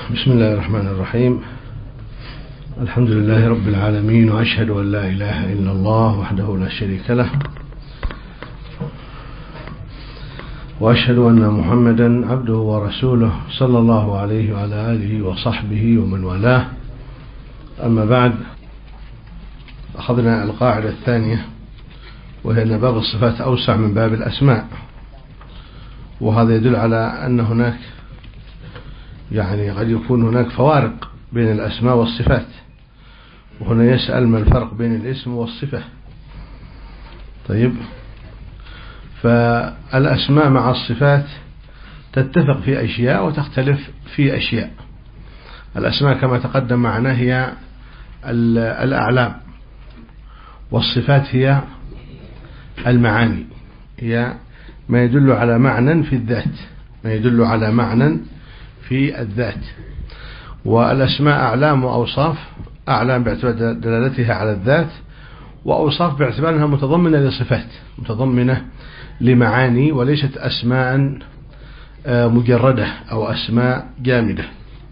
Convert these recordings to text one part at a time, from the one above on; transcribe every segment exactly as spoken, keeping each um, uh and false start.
بسم الله الرحمن الرحيم. الحمد لله رب العالمين، وأشهد أن لا إله إلا الله وحده لا شريك له، وأشهد أن محمدا عبده ورسوله صلى الله عليه وعلى آله وصحبه ومن والاه. أما بعد، أخذنا القاعدة الثانية، وهي أن باب الصفات أوسع من باب الأسماء، وهذا يدل على أن هناك يعني قد يكون هناك فوارق بين الأسماء والصفات. وهنا يسأل ما الفرق بين الاسم والصفة. طيب، فالأسماء مع الصفات تتفق في أشياء وتختلف في أشياء. الأسماء كما تقدم معنا هي الأعلام، والصفات هي المعاني، هي ما يدل على معنى في الذات، ما يدل على معنى في الذات. والأسماء أعلام وأوصاف، أعلام باعتبار دلالتها على الذات، وأوصاف باعتبار أنها متضمنة لصفات، متضمنة لمعاني، وليست أسماء مجردة أو أسماء جامدة.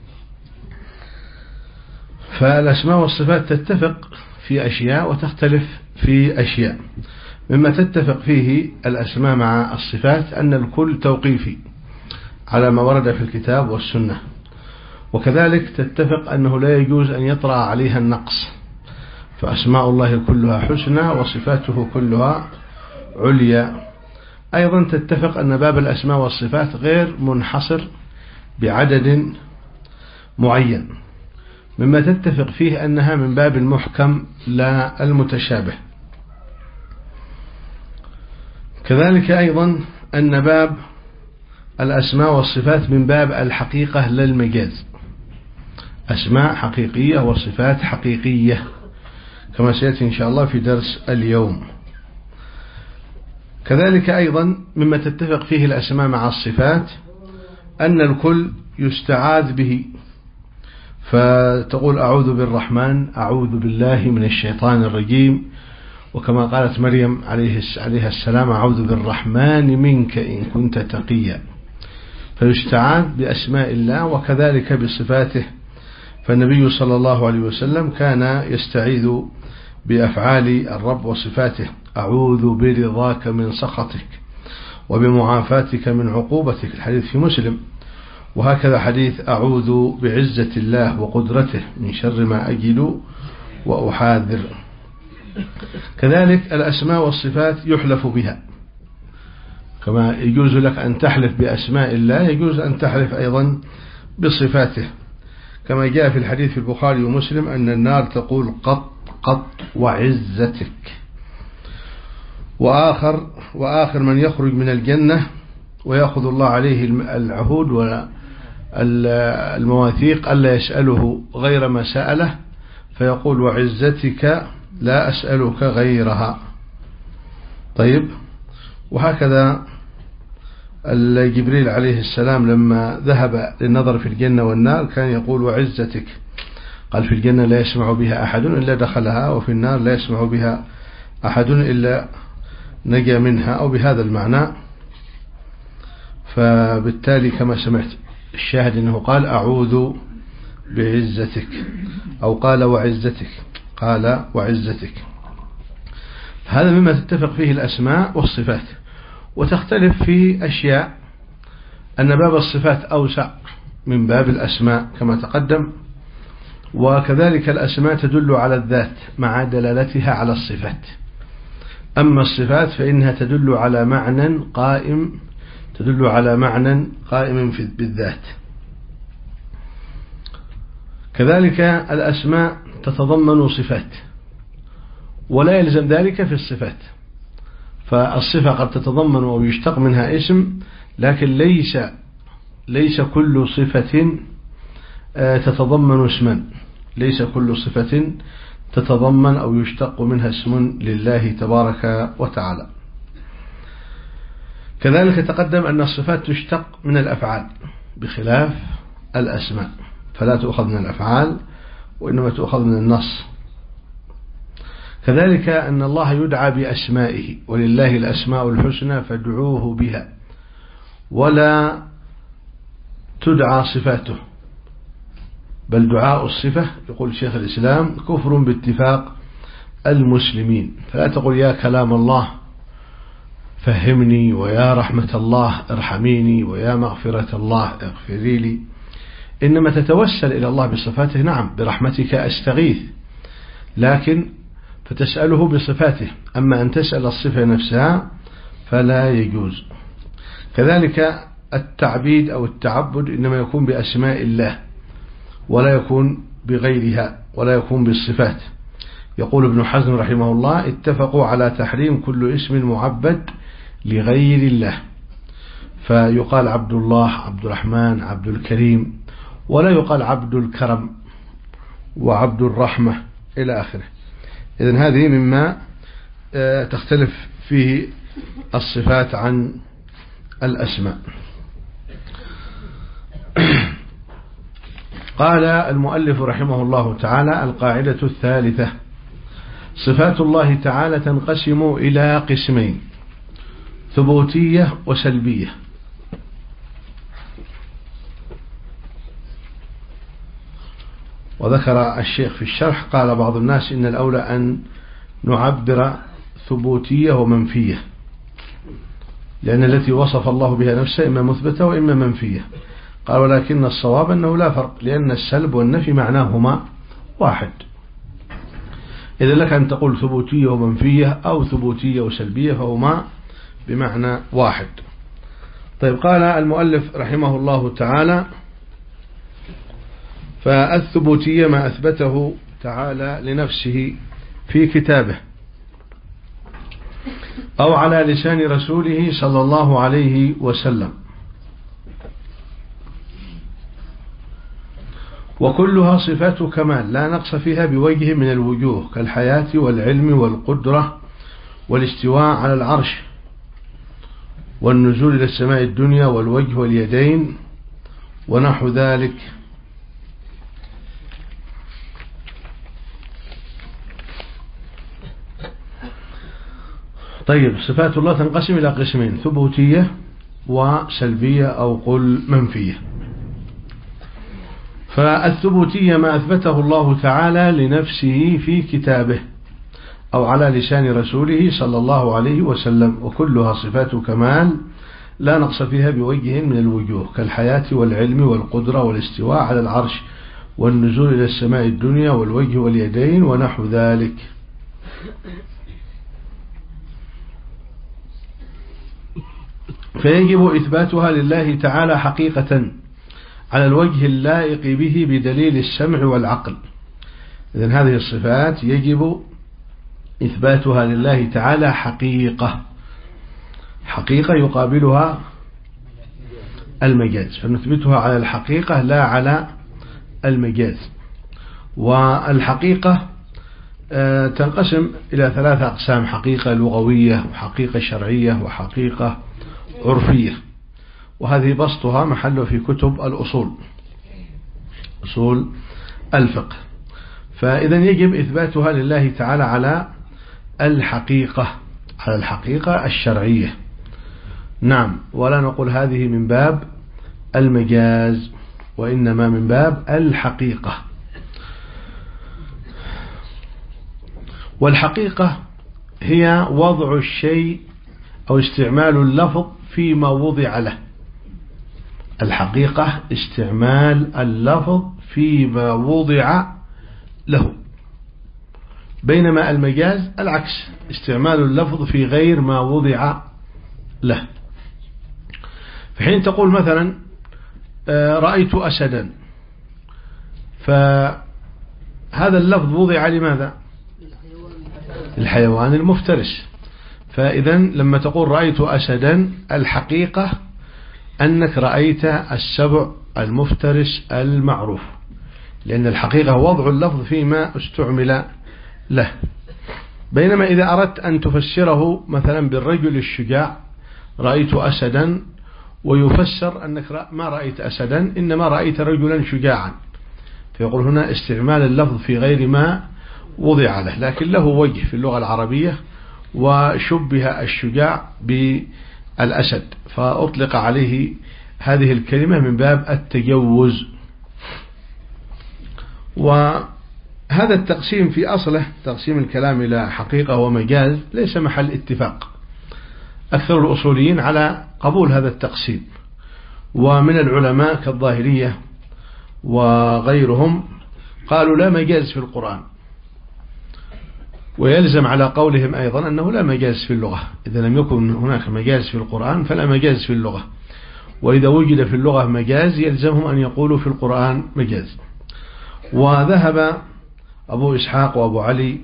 فالأسماء والصفات تتفق في أشياء وتختلف في أشياء. مما تتفق فيه الأسماء مع الصفات أن الكل توقيفي على ما ورد في الكتاب والسنة، وكذلك تتفق أنه لا يجوز أن يطرأ عليها النقص، فأسماء الله كلها حسنى وصفاته كلها عليا. أيضا تتفق أن باب الأسماء والصفات غير منحصر بعدد معين. مما تتفق فيه أنها من باب المحكم لا المتشابه. كذلك أيضا أن باب الأسماء والصفات من باب الحقيقة لا المجاز، أسماء حقيقية وصفات حقيقية، كما سيأتي إن شاء الله في درس اليوم. كذلك أيضا مما تتفق فيه الأسماء مع الصفات أن الكل يستعاذ به، فتقول أعوذ بالرحمن، أعوذ بالله من الشيطان الرجيم، وكما قالت مريم عليه السلام أعوذ بالرحمن منك إن كنت تقيا. فيستعاذ بأسماء الله وكذلك بصفاته. فالنبي صلى الله عليه وسلم كان يستعيذ بأفعال الرب وصفاته: أعوذ برضاك من سخطك وبمعافاتك من عقوبتك، الحديث في مسلم. وهكذا حديث أعوذ بعزة الله وقدرته من شر ما أجل وأحاذر. كذلك الأسماء والصفات يحلف بها، كما يجوز لك أن تحلف بأسماء الله يجوز أن تحلف أيضا بصفاته، كما جاء في الحديث في البخاري ومسلم أن النار تقول قط قط وعزتك. وآخر, وآخر من يخرج من الجنة ويأخذ الله عليه العهود والمواثيق ألا يسأله غير ما سأله، فيقول وعزتك لا أسألك غيرها. طيب، وهكذا جبريل عليه السلام لما ذهب للنظر في الجنة والنار كان يقول وعزتك، قال في الجنة لا يسمع بها أحد إلا دخلها، وفي النار لا يسمع بها أحد إلا نجا منها، أو بهذا المعنى. فبالتالي كما سمعت الشاهد أنه قال أعوذ بعزتك، أو قال وعزتك، قال وعزتك. هذا مما تتفق فيه الأسماء والصفات. وتختلف في أشياء، أن باب الصفات أوسع من باب الأسماء كما تقدم، وكذلك الأسماء تدل على الذات مع دلالتها على الصفات. أما الصفات فإنها تدل على معنى قائم تدل على معنى قائم بالذات. كذلك الأسماء تتضمن صفات، ولا يلزم ذلك في الصفات. فالصفة قد تتضمن أو يشتق منها اسم، لكن ليس ليس كل صفة تتضمن اسما، ليس كل صفة تتضمن أو يشتق منها اسم لله تبارك وتعالى. كذلك تقدم أن الصفات تشتق من الأفعال بخلاف الأسماء، فلا تؤخذ من الأفعال وإنما تؤخذ من النص. كذلك أن الله يدعى بأسمائه، ولله الأسماء الحسنى فادعوه بها، ولا تدعى صفاته، بل دعاء الصفة يقول شيخ الإسلام كفر باتفاق المسلمين. فلا تقول يا كلام الله فهمني، ويا رحمة الله ارحميني، ويا مغفرة الله اغفري لي، إنما تتوسل إلى الله بصفاته. نعم برحمتك أستغيث، لكن فتسأله بصفاته، أما أن تسأل الصفة نفسها فلا يجوز. كذلك التعبيد أو التعبد إنما يكون بأسماء الله ولا يكون بغيرها ولا يكون بالصفات. يقول ابن حزم رحمه الله اتفقوا على تحريم كل اسم معبد لغير الله، فيقال عبد الله، عبد الرحمن، عبد الكريم، ولا يقال عبد الكرم وعبد الرحمة إلى آخره. إذن هذه مما تختلف فيه الصفات عن الأسماء. قال المؤلف رحمه الله تعالى: القاعدة الثالثة: صفات الله تعالى تنقسم إلى قسمين: ثبوتية وسلبية. وذكر الشيخ في الشرح قال بعض الناس إن الأولى أن نعبر ثبوتية ومنفية، لأن التي وصف الله بها نفسه إما مثبتة وإما منفية. قال ولكن الصواب أنه لا فرق، لأن السلب والنفي معناهما واحد. إذا لك أن تقول ثبوتية ومنفية أو ثبوتية وسلبية، فهما بمعنى واحد. طيب، قال المؤلف رحمه الله تعالى: فالثبوتية ما أثبته تعالى لنفسه في كتابه أو على لسان رسوله صلى الله عليه وسلم، وكلها صفات كمال لا نقص فيها بوجه من الوجوه، كالحياة والعلم والقدرة والاستواء على العرش والنزول إلى السماء الدنيا والوجه واليدين ونحو ذلك. طيب، صفات الله تنقسم إلى قسمين: ثبوتية وسلبية أو قل منفية. فالثبوتية ما أثبته الله تعالى لنفسه في كتابه أو على لسان رسوله صلى الله عليه وسلم، وكلها صفات كمال لا نقص فيها بوجه من الوجوه، كالحياة والعلم والقدرة والاستواء على العرش والنزول إلى السماء الدنيا والوجه واليدين ونحو ذلك. فيجب إثباتها لله تعالى حقيقة على الوجه اللائق به بدليل السمع والعقل. إذن هذه الصفات يجب إثباتها لله تعالى حقيقة، حقيقة يقابلها المجاز، فنثبتها على الحقيقة لا على المجاز. والحقيقة تنقسم إلى ثلاثة أقسام: حقيقة لغوية وحقيقة شرعية وحقيقة عرفية، وهذه بسطها محله في كتب الأصول، أصول الفقه. فإذا يجب إثباتها لله تعالى على الحقيقة، على الحقيقة الشرعية. نعم، ولا نقول هذه من باب المجاز، وإنما من باب الحقيقة. والحقيقة هي وضع الشيء أو استعمال اللفظ فيما وضع له. الحقيقة استعمال اللفظ فيما وضع له، بينما المجاز العكس، استعمال اللفظ في غير ما وضع له. فحين تقول مثلا رأيت أسدا، فهذا اللفظ وضع لماذا؟ الحيوان المفترس. فإذا لما تقول رأيت أسدا، الحقيقة أنك رأيت السبع المفترس المعروف، لأن الحقيقة وضع اللفظ فيما استعمل له. بينما إذا أردت أن تفسره مثلا بالرجل الشجاع، رأيت أسدا، ويفسر أنك ما رأيت أسدا إنما رأيت رجلا شجاعا، فيقول هنا استعمال اللفظ في غير ما وضع له، لكن له وجه في اللغة العربية، وشبه الشجاع بالأسد فأطلق عليه هذه الكلمة من باب التجوز. وهذا التقسيم في أصله تقسيم الكلام إلى حقيقة ومجاز ليس محل اتفاق. أكثر الأصوليين على قبول هذا التقسيم، ومن العلماء كالظاهرية وغيرهم قالوا لا مجاز في القرآن، ويلزم على قولهم أيضا أنه لا مجاز في اللغة. إذا لم يكن هناك مجاز في القرآن فلا مجاز في اللغة، وإذا وجد في اللغة مجاز يلزمهم أن يقولوا في القرآن مجاز. وذهب أبو إسحاق وأبو علي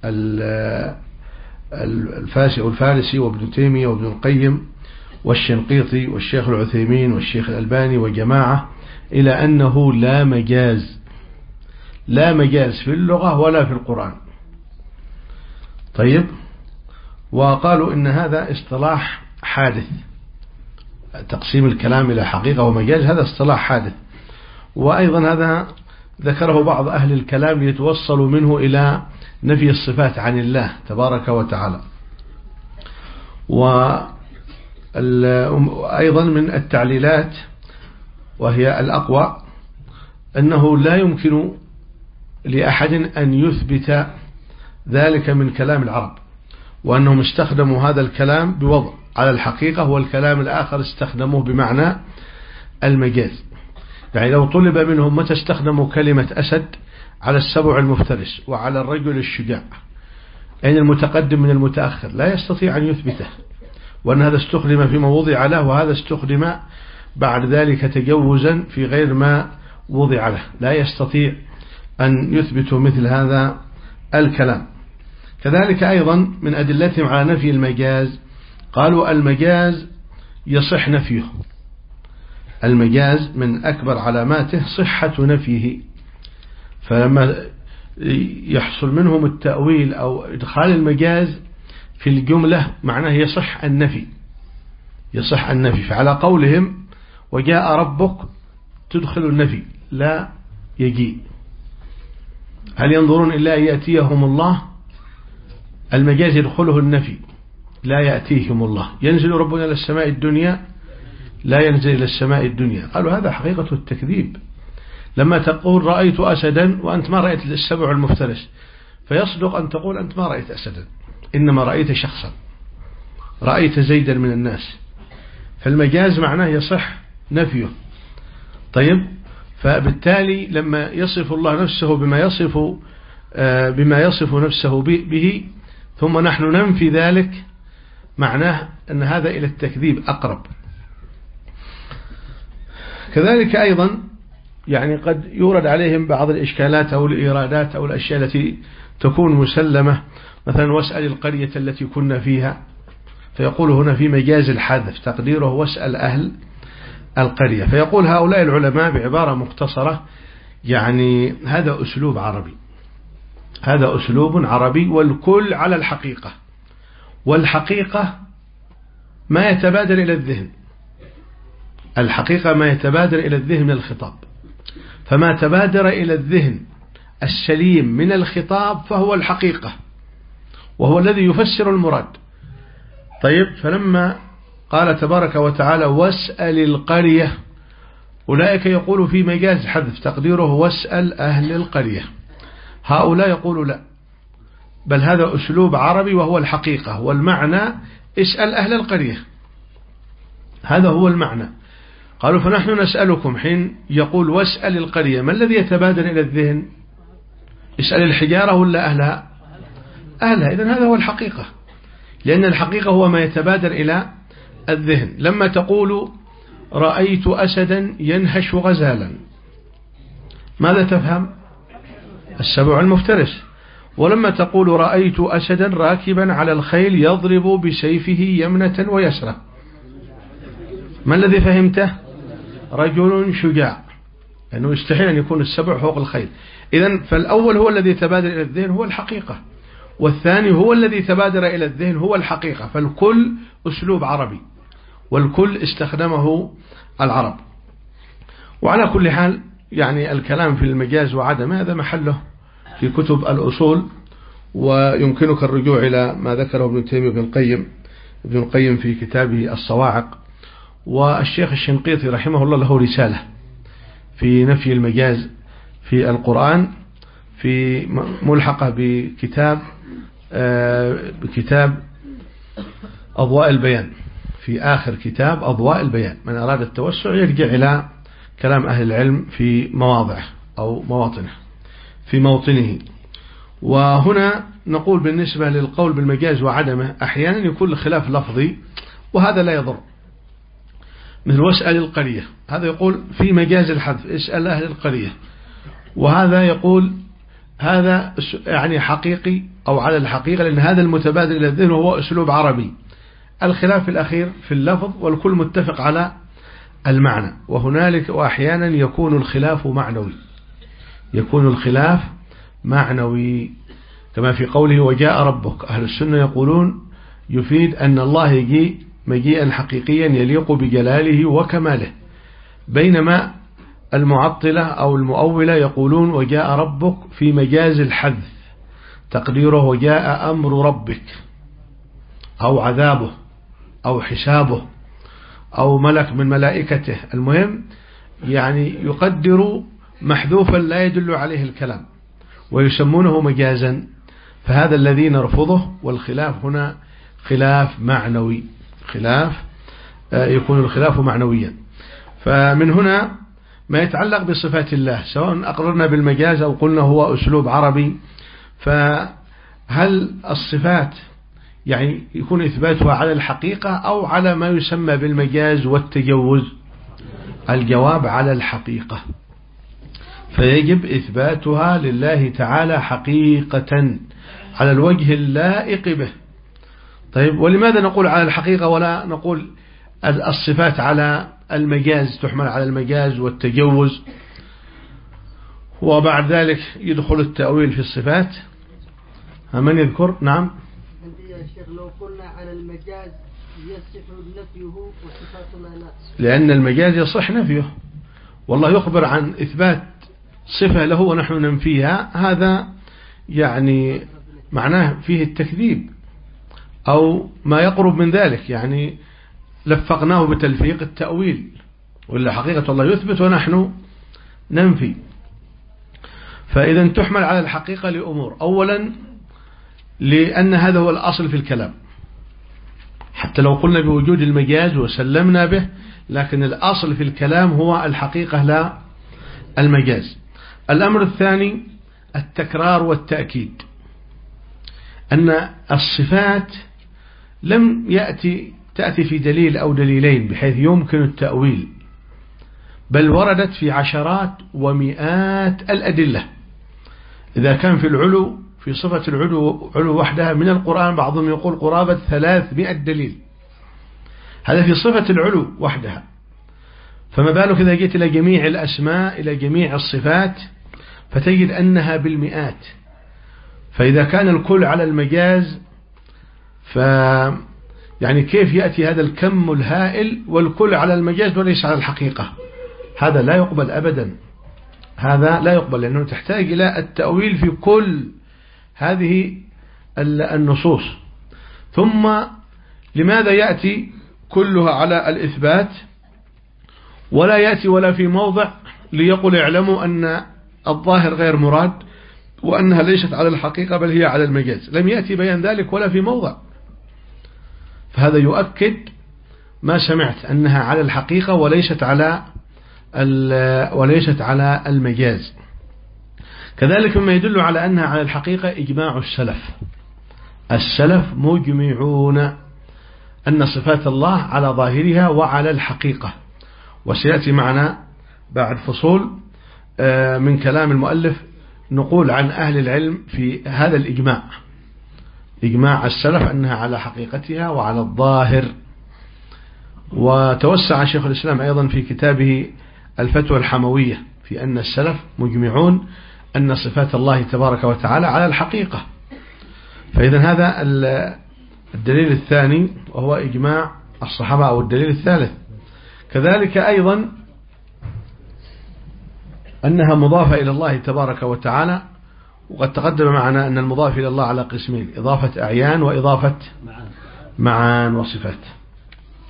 الفاسي والفارسي وابن تيمية وابن القيم والشنقيطي والشيخ العثيمين والشيخ الألباني وجماعة إلى أنه لا مجاز، لا مجاز في اللغة ولا في القرآن. طيب، وقالوا إن هذا اصطلاح حادث، تقسيم الكلام إلى حقيقة ومجاز هذا اصطلاح حادث، وأيضا هذا ذكره بعض أهل الكلام ليتوصلوا منه إلى نفي الصفات عن الله تبارك وتعالى. وأيضا من التعليلات وهي الأقوى أنه لا يمكن لأحد أن يثبت ذلك من كلام العرب، وأنهم استخدموا هذا الكلام بوضع على الحقيقة، والكلام الآخر استخدموه بمعنى المجاز. يعني لو طلب منهم متى استخدموا كلمة أسد على السبع المفترس وعلى الرجل الشجاع، يعني المتقدم من المتأخر لا يستطيع أن يثبته، وأن هذا استخدم فيما وضع له، وهذا استخدم بعد ذلك تجوزا في غير ما وضع له، لا يستطيع أن يثبتوا مثل هذا الكلام. كذلك أيضا من أدلتهم على نفي المجاز قالوا المجاز يصح نفيه، المجاز من أكبر علاماته صحة نفيه، فلما يحصل منهم التأويل أو إدخال المجاز في الجملة معناه يصح النفي، يصح النفي. فعلى قولهم وجاء ربك تدخل النفي لا يجيء، هل ينظرون إلا أن يأتيهم الله؟ المجاز يدخله النفي، لا يأتيهم الله. ينزل ربنا إلى السماء الدنيا، لا ينزل إلى السماء الدنيا. قالوا هذا حقيقة التكذيب. لما تقول رأيت أسدا وأنت ما رأيت السبع المفترس، فيصدق أن تقول أنت ما رأيت أسدا، إنما رأيت شخصا، رأيت زيدا من الناس. فالمجاز معناه يصح نفيه. طيب، فبالتالي لما يصف الله نفسه بما يصف بما يصف نفسه به ثم نحن ننفي ذلك، معناه أن هذا إلى التكذيب أقرب. كذلك أيضا يعني قد يورد عليهم بعض الإشكالات أو الإيرادات أو الأشياء التي تكون مسلمة، مثلا واسأل القرية التي كنا فيها، فيقول هنا في مجاز الحذف تقديره واسأل أهل القرية. فيقول هؤلاء العلماء بعبارة مختصرة يعني هذا أسلوب عربي، هذا أسلوب عربي، والكل على الحقيقة، والحقيقة ما يتبادر إلى الذهن، الحقيقة ما يتبادر إلى الذهن من الخطاب، فما تبادر إلى الذهن السليم من الخطاب فهو الحقيقة، وهو الذي يفسر المراد. طيب، فلما قال تبارك وتعالى واسأل القرية، أولئك يقول في مجاز حذف تقديره واسأل أهل القرية، هؤلاء يقولوا لا، بل هذا أسلوب عربي وهو الحقيقة، والمعنى اسأل أهل القرية، هذا هو المعنى. قالوا فنحن نسألكم، حين يقول واسأل القرية ما الذي يتبادر إلى الذهن؟ اسأل الحجارة ولا أهلها؟ أهلها. إذن هذا هو الحقيقة، لأن الحقيقة هو ما يتبادر إلى الذهن. لما تقول رأيت أسدا ينهش غزالا، ماذا تفهم؟ السبع المفترس. ولما تقول رأيت أسدا راكبا على الخيل يضرب بسيفه يمنة ويسرى، ما الذي فهمته؟ رجل شجاع، لأنه يستحيل أن يكون السبع فوق الخيل. إذن فالأول هو الذي تبادر إلى الذهن هو الحقيقة، والثاني هو الذي تبادر إلى الذهن هو الحقيقة. فالكل أسلوب عربي، والكل استخدمه العرب. وعلى كل حال يعني الكلام في المجاز وعدم هذا محله في كتب الأصول، ويمكنك الرجوع إلى ما ذكره ابن تيمية وابن القيم ابن القيم في كتابه الصواعق. والشيخ الشنقيطي رحمه الله له رسالة في نفي المجاز في القرآن، في ملحقة بكتاب بكتاب أضواء البيان، في آخر كتاب أضواء البيان. من أراد التوسع يرجع إلى كلام أهل العلم في مواضعه أو مواطنه في موطنه. وهنا نقول بالنسبة للقول بالمجاز وعدمه أحيانا يكون الخلاف لفظي وهذا لا يضر، مثل واسأل القرية، هذا يقول في مجاز الحذف اسأل أهل القرية، وهذا يقول هذا يعني حقيقي أو على الحقيقة، لأن هذا المتبادل إلى الذهن وهو أسلوب عربي. الخلاف الأخير في اللفظ والكل متفق على المعنى. وهنالك وأحيانا يكون الخلاف معنوي، يكون الخلاف معنوي كما في قوله وجاء ربك. أهل السنة يقولون يفيد أن الله يجي مجيئا حقيقيا يليق بجلاله وكماله، بينما المعطلة أو المؤولة يقولون وجاء ربك في مجاز الحذف، تقديره وجاء أمر ربك أو عذابه أو حسابه أو ملك من ملائكته، المهم يعني يقدر محذوفا لا يدل عليه الكلام ويسمونه مجازا، فهذا الذي نرفضه. والخلاف هنا خلاف معنوي، خلاف يكون الخلاف معنويا. فمن هنا ما يتعلق بصفات الله سواء أقررنا بالمجاز أو قلنا هو أسلوب عربي، فهل الصفات يعني يكون إثباتها على الحقيقة أو على ما يسمى بالمجاز والتجوز؟ الجواب على الحقيقة، فيجب إثباتها لله تعالى حقيقة على الوجه اللائق به. طيب ولماذا نقول على الحقيقة ولا نقول الصفات على المجاز، تحمل على المجاز والتجوز وبعد ذلك يدخل التأويل في الصفات؟ من يذكر؟ نعم. يا شيخ لو قلنا على المجاز يصح نفيه وصفاتنا لا، لأن المجاز يصح نفيه، والله يخبر عن إثبات صفة له ونحن ننفيها، هذا يعني معناه فيه التكذيب أو ما يقرب من ذلك، يعني لفقناه بتلفيق التأويل، ولا حقيقة الله يثبت ونحن ننفي. فإذا تحمل على الحقيقة لأمور، أولا لأن هذا هو الأصل في الكلام، حتى لو قلنا بوجود المجاز وسلمنا به، لكن الأصل في الكلام هو الحقيقة لا المجاز. الأمر الثاني التكرار والتأكيد، أن الصفات لم يأتي تأتي في دليل أو دليلين بحيث يمكن التأويل، بل وردت في عشرات ومئات الأدلة. إذا كان في العلو في صفة العلو علو وحدها من القرآن بعضهم يقول قرابة ثلاثمائة دليل، هذا في صفة العلو وحدها، فما بالك إذا جئت إلى جميع الأسماء إلى جميع الصفات فتجد أنها بالمئات. فإذا كان الكل على المجاز ف يعني كيف يأتي هذا الكم الهائل والكل على المجاز وليس على الحقيقة؟ هذا لا يقبل أبدا، هذا لا يقبل، لأنه تحتاج إلى التأويل في كل هذه النصوص. ثم لماذا يأتي كلها على الإثبات ولا يأتي ولا في موضع ليقول اعلموا أن الظاهر غير مراد وأنها ليست على الحقيقة بل هي على المجاز؟ لم يأتي بيان ذلك ولا في موضع، فهذا يؤكد ما سمعت أنها على الحقيقة وليست على وليست على المجاز. كذلك مما يدل على أنها على الحقيقة إجماع السلف، السلف مجمعون أن صفات الله على ظاهرها وعلى الحقيقة، وسيأتي معنا بعد فصول من كلام المؤلف نقول عن أهل العلم في هذا الإجماع، إجماع السلف أنها على حقيقتها وعلى الظاهر. وتوسع شيخ الإسلام أيضا في كتابه الفتوى الحموية في أن السلف مجمعون أن صفات الله تبارك وتعالى على الحقيقة. فإذا هذا الدليل الثاني وهو إجماع الصحابة، أو الدليل الثالث. كذلك أيضا أنها مضافة إلى الله تبارك وتعالى، وقد تقدم معنا أن المضاف إلى الله على قسمين، إضافة أعيان وإضافة معان وصفات.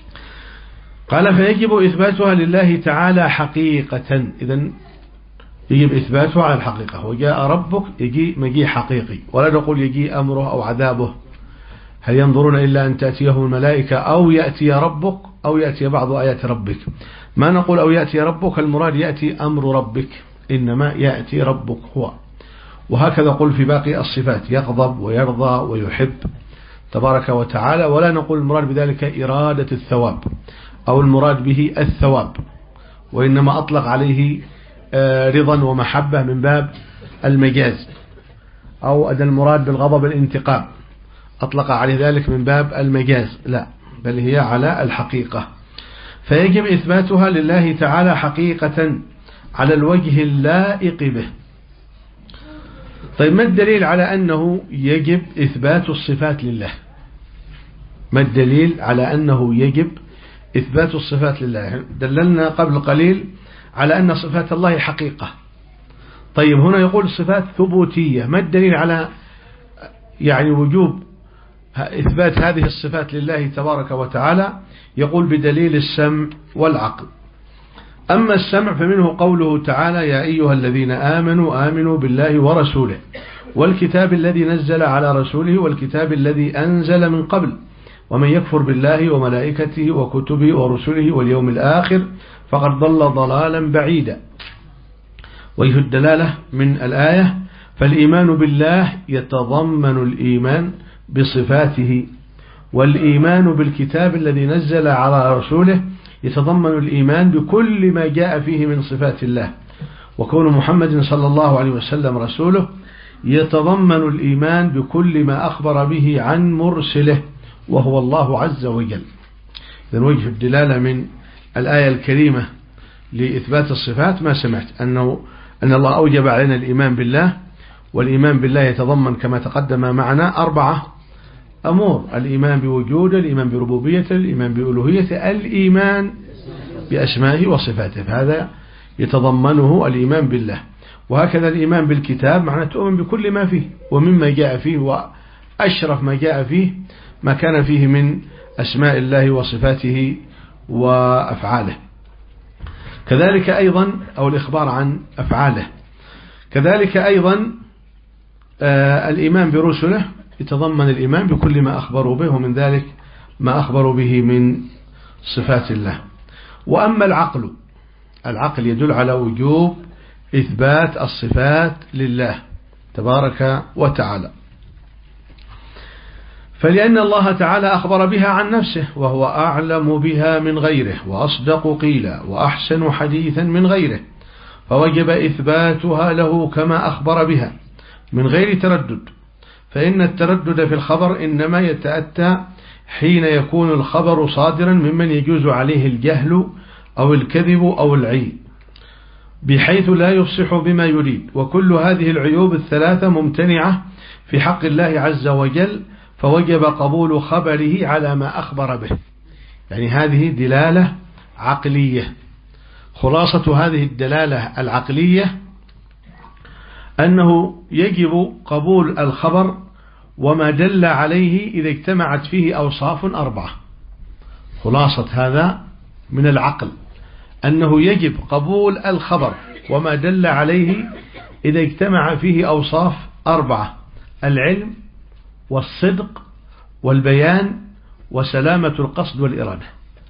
قال فيجب إثباتها لله تعالى حقيقة. إذن يجب إثباته على الحقيقة. وجاء ربك يجي مجيء حقيقي، ولا نقول يجي أمره أو عذابه. هل ينظرون إلا أن تأتيهم الملائكة أو يأتي ربك أو يأتي بعض آيات ربك. ما نقول أو يأتي ربك، المراد يأتي أمر ربك، إنما يأتي ربك هو. وهكذا قل في باقي الصفات، يغضب ويرضى ويحب تبارك وتعالى، ولا نقول المراد بذلك إرادة الثواب أو المراد به الثواب، وإنما أطلق عليه رضا ومحبة من باب المجاز، أو أن المراد بالغضب الانتقام، أطلق عليه ذلك من باب المجاز، لا، بل هي على الحقيقة. فيجب إثباتها لله تعالى حقيقة على الوجه اللائق به. طيب، ما الدليل على أنه يجب إثبات الصفات لله؟ ما الدليل على أنه يجب إثبات الصفات لله؟ دللنا قبل قليل على أن صفات الله حقيقة. طيب، هنا يقول صفات ثبوتية، ما الدليل على يعني وجوب إثبات هذه الصفات لله تبارك وتعالى؟ يقول بدليل السمع والعقل. أما السمع فمنه قوله تعالى: يا أيها الذين آمنوا آمنوا بالله ورسوله والكتاب الذي نزل على رسوله والكتاب الذي أنزل من قبل ومن يكفر بالله وملائكته وكتبه ورسله واليوم الآخر فقد ضل ضلالا بعيدا. وجه الدلالة من الآية: فالإيمان بالله يتضمن الإيمان بصفاته، والإيمان بالكتاب الذي نزل على رسوله يتضمن الإيمان بكل ما جاء فيه من صفات الله، وكون محمد صلى الله عليه وسلم رسوله يتضمن الإيمان بكل ما أخبر به عن مرسله وهو الله عز وجل. إذن وجه الدلالة من الآية الكريمة لإثبات الصفات ما سمعت أنه أن الله أوجب علينا الإيمان بالله، والإيمان بالله يتضمن كما تقدم معنا أربعة أمور: الإيمان بوجوده، الإيمان بربوبيته، الإيمان بألوهيته، الإيمان بأسمائه وصفاته. هذا يتضمنه الإيمان بالله. وهكذا الإيمان بالكتاب معناه تؤمن بكل ما فيه ومما جاء فيه، وأشرف ما جاء فيه ما كان فيه من أسماء الله وصفاته وأفعاله. كذلك أيضا أو الإخبار عن أفعاله. كذلك أيضا آه الإيمان برسله يتضمن الإيمان بكل ما أخبروا به، ومن ذلك ما أخبروا به من صفات الله. وأما العقل، العقل يدل على وجوب إثبات الصفات لله تبارك وتعالى، فلأن الله تعالى أخبر بها عن نفسه وهو أعلم بها من غيره وأصدق قيلا وأحسن حديثا من غيره، فوجب إثباتها له كما أخبر بها من غير تردد. فإن التردد في الخبر إنما يتأتى حين يكون الخبر صادرا ممن يجوز عليه الجهل أو الكذب أو العيب بحيث لا يفصح بما يريد، وكل هذه العيوب الثلاثة ممتنعة في حق الله عز وجل، فوجب قبول خبره على ما أخبر به. يعني هذه دلالة عقلية. خلاصة هذه الدلالة العقلية أنه يجب قبول الخبر وما دل عليه إذا اجتمعت فيه أوصاف أربعة. خلاصة هذا من العقل أنه يجب قبول الخبر وما دل عليه إذا اجتمع فيه أوصاف أربعة: العلم والصدق والبيان وسلامة القصد والإرادة.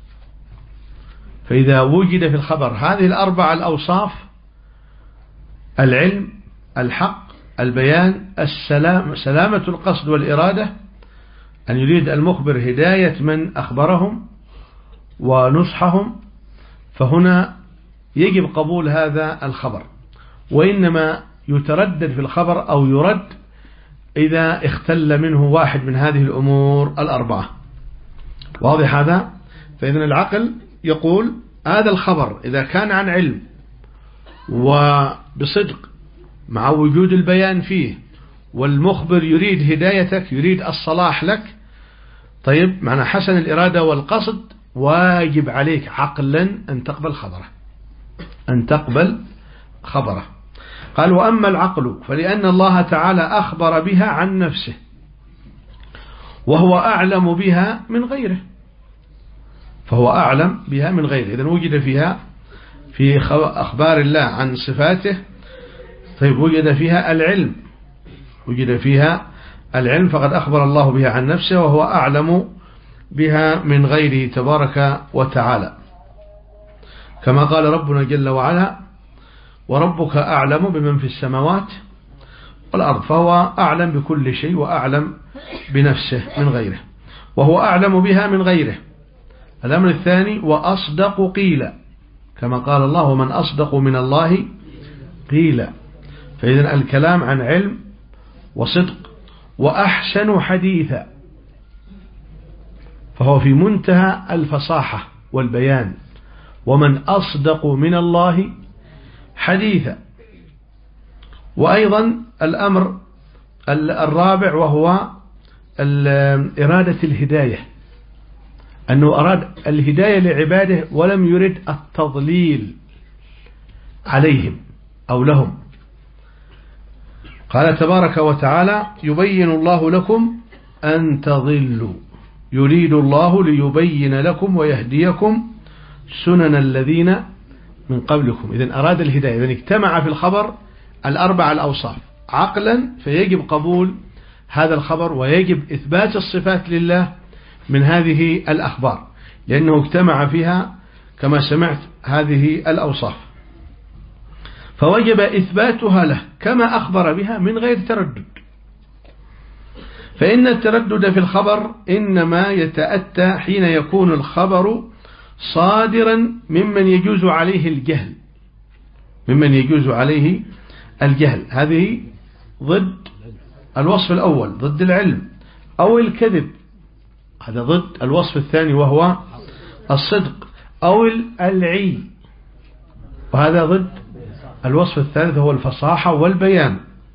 فإذا وجد في الخبر هذه الأربعة الأوصاف: العلم، الحق، البيان، السلام، سلامة القصد والإرادة، أن يريد المخبر هداية من أخبرهم ونصحهم، فهنا يجب قبول هذا الخبر، وإنما يتردد في الخبر أو يرد إذا اختل منه واحد من هذه الأمور الأربعة. واضح هذا؟ فإذن العقل يقول هذا الخبر إذا كان عن علم وبصدق مع وجود البيان فيه، والمخبر يريد هدايتك، يريد الصلاح لك، طيب معنى حسن الإرادة والقصد، واجب عليك عقلا أن تقبل خبره، أن تقبل خبره. قال: وأما العقل فلأن الله تعالى أخبر بها عن نفسه وهو أعلم بها من غيره، فهو أعلم بها من غيره. إذن وجد فيها في أخبار الله عن صفاته طيب وجد فيها العلم، وجد فيها العلم فقد أخبر الله بها عن نفسه وهو أعلم بها من غيره تبارك وتعالى، كما قال ربنا جل وعلا: وربك أعلم بمن في السماوات والأرض، فهو أعلم بكل شيء وأعلم بنفسه من غيره، وهو أعلم بها من غيره. الأمر الثاني: وأصدق قيلا، كما قال الله: ومن أصدق من الله قيلا. فإذن الكلام عن علم وصدق. وأحسن حديثا، فهو في منتهى الفصاحة والبيان. ومن أصدق من الله حديثا. وأيضا الأمر الرابع وهو إرادة الهداية، أنه أراد الهداية لعباده ولم يرد التضليل عليهم أو لهم. قال تبارك وتعالى: يبين الله لكم أن تضلوا، يريد الله ليبين لكم ويهديكم سنن الذين من قبلكم. إذن أراد الهداية، إذن اجتمع في الخبر الأربع الأوصاف عقلا، فيجب قبول هذا الخبر ويجب إثبات الصفات لله من هذه الأخبار، لأنه اجتمع فيها كما سمعت هذه الأوصاف، فوجب إثباتها له كما أخبر بها من غير تردد. فإن التردد في الخبر إنما يتأتى حين يكون الخبر صادرا ممن يجوز عليه الجهل، ممن يجوز عليه الجهل. هذه ضد الوصف الأول، ضد العلم، أو الكذب، هذا ضد الوصف الثاني وهو الصدق، أو العي، وهذا ضد الوصف الثالث هو الفصاحة والبيان،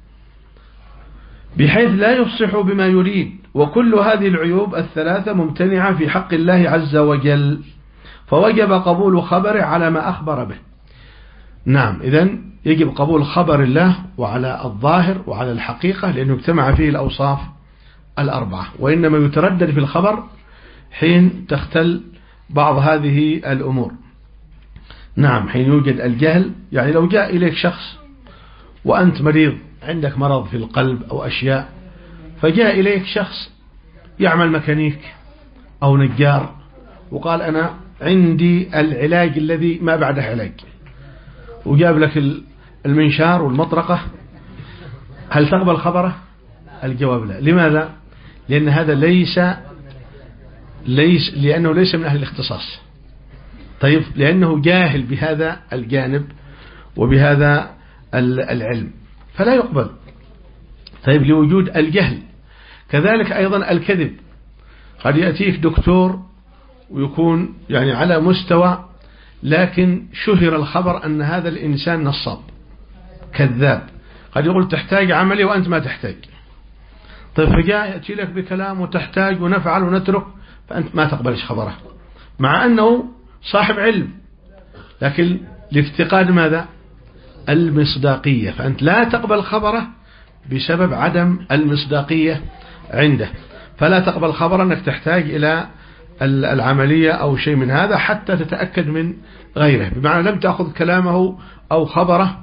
بحيث لا يفصح بما يريد. وكل هذه العيوب الثلاثة ممتنعة في حق الله عز وجل، فوجب قبول خبره على ما أخبر به. نعم، إذن يجب قبول خبر الله وعلى الظاهر وعلى الحقيقة، لأنه اجتمع فيه الأوصاف الأربعة. وإنما يتردد في الخبر حين تختل بعض هذه الأمور. نعم، حين يوجد الجهل، يعني لو جاء إليك شخص وأنت مريض، عندك مرض في القلب أو أشياء، فجاء إليك شخص يعمل ميكانيك أو نجار وقال: أنا عندي العلاج الذي ما بعده علاج، وجاب لك المنشار والمطرقة، هل تقبل خبره؟ الجواب لا. لماذا؟ لأن هذا ليس ليس لأنه ليس من أهل الاختصاص. طيب، لأنه جاهل بهذا الجانب وبهذا العلم فلا يقبل. طيب، لوجود الجهل. كذلك أيضا الكذب، قد يأتيك دكتور ويكون يعني على مستوى، لكن شهر الخبر أن هذا الإنسان نصاب كذاب، قد يقول تحتاج عملي وأنت ما تحتاج. طيب، فجاء يأتي لك بكلام وتحتاج ونفعل ونترك، فأنت ما تقبلش خبره، مع أنه صاحب علم، لكن لافتقاد ماذا؟ المصداقية، فأنت لا تقبل خبره بسبب عدم المصداقية عنده، فلا تقبل خبر أنك تحتاج إلى العملية أو شيء من هذا حتى تتأكد من غيره، بمعنى لم تأخذ كلامه أو خبره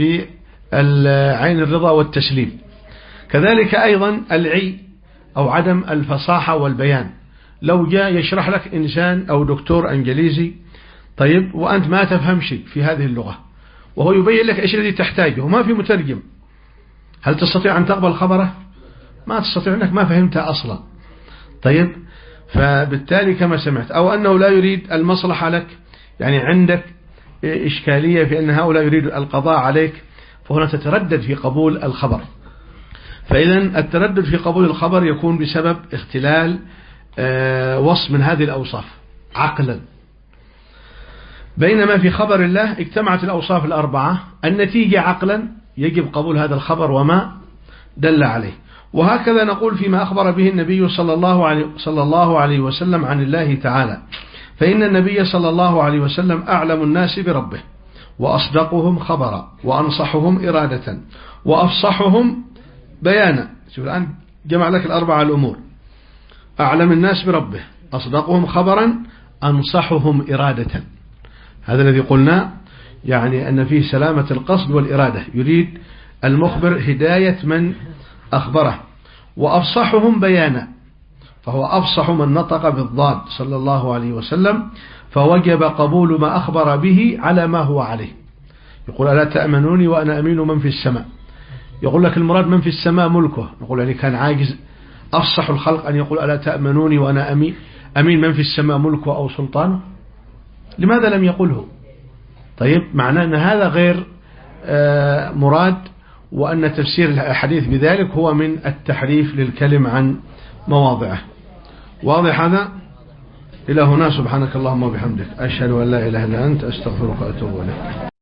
بعين الرضا والتسليم. كذلك أيضا العي أو عدم الفصاحة والبيان، لو جاء يشرح لك إنسان أو دكتور إنجليزي، طيب، وأنت ما تفهم شيء في هذه اللغة، وهو يبين لك إيش الذي تحتاجه وما في مترجم، هل تستطيع أن تقبل خبره؟ ما تستطيع، أنك ما فهمتها أصلا. طيب، فبالتالي كما سمعت، أو أنه لا يريد المصلحة لك، يعني عندك إشكالية في أن هؤلاء يريد القضاء عليك، فهنا تتردد في قبول الخبر. فإذا التردد في قبول الخبر يكون بسبب اختلال وصف من هذه الأوصاف عقلا، بينما في خبر الله اجتمعت الأوصاف الأربعة، النتيجة عقلا يجب قبول هذا الخبر وما دل عليه. وهكذا نقول فيما أخبر به النبي صلى الله عليه, صلى الله عليه وسلم عن الله تعالى، فإن النبي صلى الله عليه وسلم أعلم الناس بربه، وأصدقهم خبرا، وأنصحهم إرادة، وأفصحهم بيانا. شوف الآن جمع لك الأربعة الأمور: أعلم الناس بربه، أصدقهم خبرا، أنصحهم إرادة. هذا الذي قلنا يعني أن فيه سلامة القصد والإرادة، يريد المخبر هداية من أخبره، وأفصحهم بيانا، فهو أفصح من نطق بالضاد صلى الله عليه وسلم، فوجب قبول ما أخبر به على ما هو عليه. يقول ألا تأمنوني وأنا أمين من في السماء، يقول لك المراد من في السماء ملكه، نقول يعني كان عاجز أفصح الخلق أن يقول ألا تأمنوني وأنا أمين أمين من في السماء ملكه أو سلطانه؟ لماذا لم يقله؟ طيب معناه أن هذا غير مراد، وأن تفسير الحديث بذلك هو من التحريف للكلم عن مواضعه. واضح هذا؟ إلى هنا سبحانك اللهم وبحمدك، أشهد أن لا إله إلا أنت، أستغفرك وأتوب إليك.